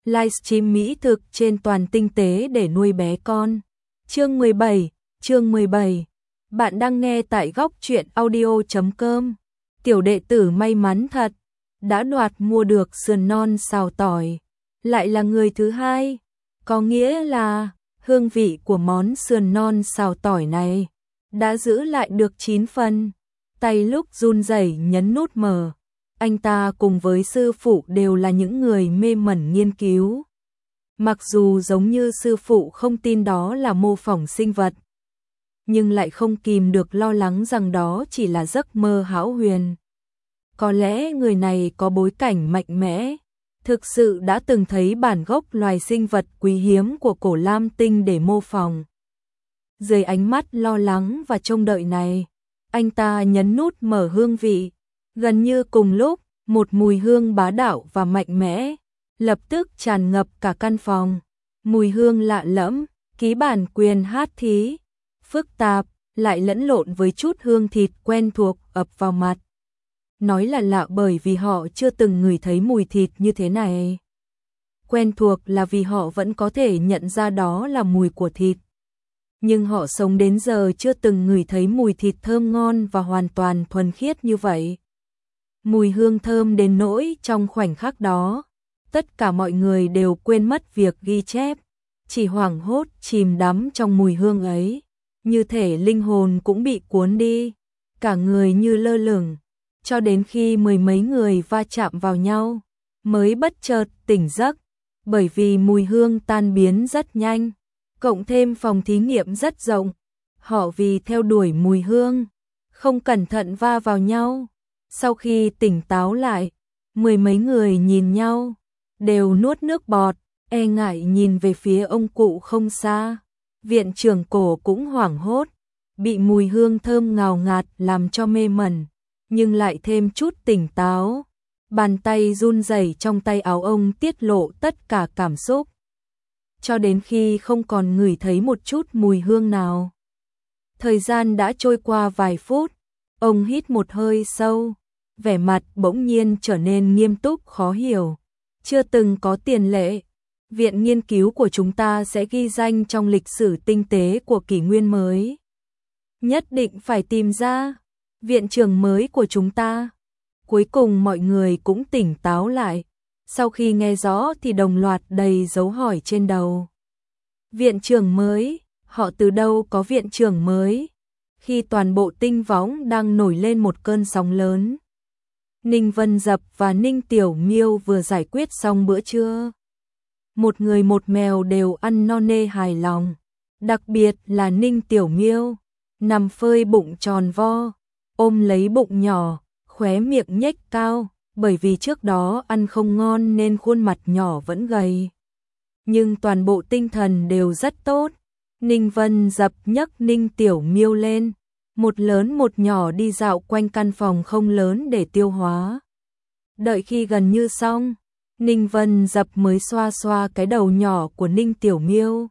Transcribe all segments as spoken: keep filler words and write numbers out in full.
livestream mỹ thực trên toàn tinh tế để nuôi bé con. Chương mười bảy, chương mười bảy. Bạn đang nghe tại góc truyện audio chấm com. Tiểu đệ tử may mắn thật, đã đoạt mua được sườn non xào tỏi, lại là người thứ hai, có nghĩa là hương vị của món sườn non xào tỏi này đã giữ lại được chín phần. Tay lúc run rẩy nhấn nút mở. Anh ta cùng với sư phụ đều là những người mê mẩn nghiên cứu. Mặc dù giống như sư phụ không tin đó là mô phỏng sinh vật, nhưng lại không kìm được lo lắng rằng đó chỉ là giấc mơ hão huyền. Có lẽ người này có bối cảnh mạnh mẽ, thực sự đã từng thấy bản gốc loài sinh vật quý hiếm của cổ lam tinh để mô phỏng. Dưới ánh mắt lo lắng và trông đợi này, anh ta nhấn nút mở hương vị. Gần như cùng lúc, một mùi hương bá đạo và mạnh mẽ lập tức tràn ngập cả căn phòng. Mùi hương lạ lẫm, ký bản quyền hát thí, phức tạp, lại lẫn lộn với chút hương thịt quen thuộc ập vào mặt. Nói là lạ bởi vì họ chưa từng ngửi thấy mùi thịt như thế này. Quen thuộc là vì họ vẫn có thể nhận ra đó là mùi của thịt. Nhưng họ sống đến giờ chưa từng ngửi thấy mùi thịt thơm ngon và hoàn toàn thuần khiết như vậy. Mùi hương thơm đến nỗi trong khoảnh khắc đó, tất cả mọi người đều quên mất việc ghi chép, chỉ hoảng hốt chìm đắm trong mùi hương ấy, như thể linh hồn cũng bị cuốn đi, cả người như lơ lửng, cho đến khi mười mấy người va chạm vào nhau, mới bất chợt tỉnh giấc, bởi vì mùi hương tan biến rất nhanh, cộng thêm phòng thí nghiệm rất rộng, họ vì theo đuổi mùi hương, không cẩn thận va vào nhau. Sau khi tỉnh táo lại, mười mấy người nhìn nhau, đều nuốt nước bọt, e ngại nhìn về phía ông cụ không xa. Viện trưởng cổ cũng hoảng hốt, bị mùi hương thơm ngào ngạt làm cho mê mẩn, nhưng lại thêm chút tỉnh táo. Bàn tay run rẩy trong tay áo ông tiết lộ tất cả cảm xúc, cho đến khi không còn ngửi thấy một chút mùi hương nào. Thời gian đã trôi qua vài phút. Ông hít một hơi sâu, vẻ mặt bỗng nhiên trở nên nghiêm túc khó hiểu. Chưa từng có tiền lệ, viện nghiên cứu của chúng ta sẽ ghi danh trong lịch sử tinh tế của kỷ nguyên mới. Nhất định phải tìm ra viện trưởng mới của chúng ta. Cuối cùng mọi người cũng tỉnh táo lại. Sau khi nghe rõ thì đồng loạt đầy dấu hỏi trên đầu. Viện trưởng mới? Họ từ đâu có viện trưởng mới? Khi toàn bộ tinh võng đang nổi lên một cơn sóng lớn, Ninh Vân Dập và Ninh Tiểu Miêu vừa giải quyết xong bữa trưa. Một người một mèo đều ăn no nê hài lòng, đặc biệt là Ninh Tiểu Miêu, nằm phơi bụng tròn vo, ôm lấy bụng nhỏ, khóe miệng nhếch cao, bởi vì trước đó ăn không ngon nên khuôn mặt nhỏ vẫn gầy. Nhưng toàn bộ tinh thần đều rất tốt. Ninh Vân Dập nhấc Ninh Tiểu Miêu lên, một lớn một nhỏ đi dạo quanh căn phòng không lớn để tiêu hóa. Đợi khi gần như xong, Ninh Vân Dập mới xoa xoa cái đầu nhỏ của Ninh Tiểu Miêu.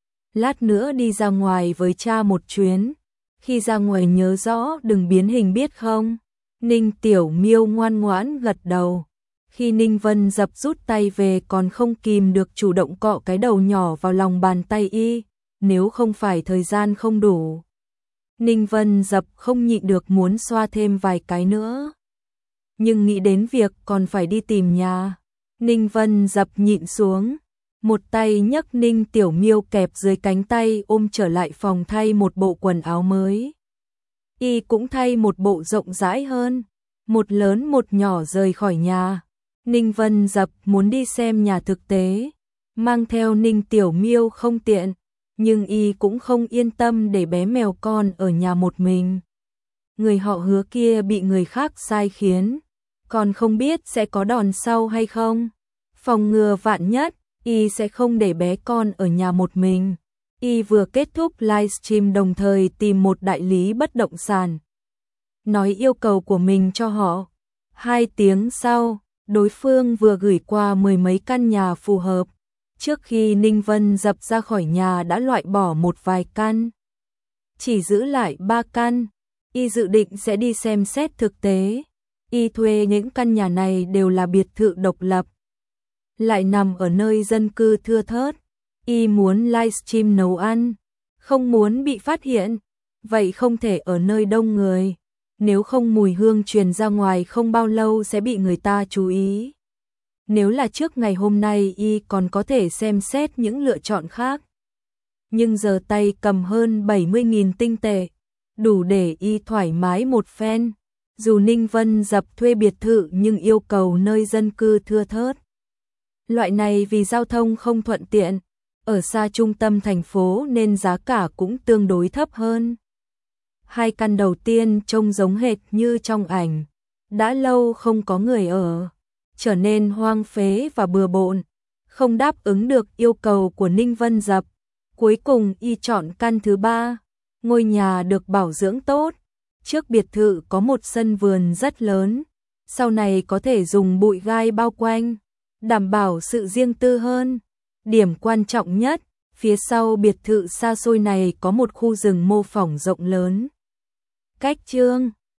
Lát nữa đi ra ngoài với cha một chuyến, khi ra ngoài nhớ rõ đừng biến hình biết không? Ninh Tiểu Miêu ngoan ngoãn gật đầu. Khi Ninh Vân Dập rút tay về còn không kìm được chủ động cọ cái đầu nhỏ vào lòng bàn tay y. Nếu không phải thời gian không đủ, Ninh Vân Dập không nhịn được muốn xoa thêm vài cái nữa. Nhưng nghĩ đến việc còn phải đi tìm nhà, Ninh Vân Dập nhịn xuống, một tay nhấc Ninh Tiểu Miêu kẹp dưới cánh tay ôm trở lại phòng thay một bộ quần áo mới. Y cũng thay một bộ rộng rãi hơn, một lớn một nhỏ rời khỏi nhà. Ninh Vân Dập muốn đi xem nhà thực tế, mang theo Ninh Tiểu Miêu không tiện. Nhưng y cũng không yên tâm để bé mèo con ở nhà một mình. Người họ Hứa kia bị người khác sai khiến, còn không biết sẽ có đòn sau hay không. Phòng ngừa vạn nhất, y sẽ không để bé con ở nhà một mình. Y vừa kết thúc livestream đồng thời tìm một đại lý bất động sản, nói yêu cầu của mình cho họ. Hai tiếng sau, đối phương vừa gửi qua mười mấy căn nhà phù hợp. Trước khi Ninh Vân Dập ra khỏi nhà đã loại bỏ một vài căn, chỉ giữ lại ba căn. Y dự định sẽ đi xem xét thực tế. Y thuê những căn nhà này đều là biệt thự độc lập, lại nằm ở nơi dân cư thưa thớt. Y muốn livestream nấu ăn, không muốn bị phát hiện, vậy không thể ở nơi đông người. Nếu không mùi hương truyền ra ngoài không bao lâu sẽ bị người ta chú ý. Nếu là trước ngày hôm nay Y còn có thể xem xét những lựa chọn khác. Nhưng giờ tay cầm hơn bảy mươi nghìn tinh tệ, đủ để Y thoải mái một phen. Dù Ninh Vân Dập thuê biệt thự nhưng yêu cầu nơi dân cư thưa thớt. Loại này vì giao thông không thuận tiện, ở xa trung tâm thành phố nên giá cả cũng tương đối thấp hơn. Hai căn đầu tiên trông giống hệt như trong ảnh, đã lâu không có người ở, trở nên hoang phế và bừa bộn, không đáp ứng được yêu cầu của Ninh Vân Dập. Cuối cùng Y chọn căn thứ ba, ngôi nhà được bảo dưỡng tốt, trước biệt thự có một sân vườn rất lớn, sau này có thể dùng bụi gai bao quanh, đảm bảo sự riêng tư hơn. Điểm quan trọng nhất, phía sau biệt thự xa xôi này có một khu rừng mô phỏng rộng lớn. Cách Chương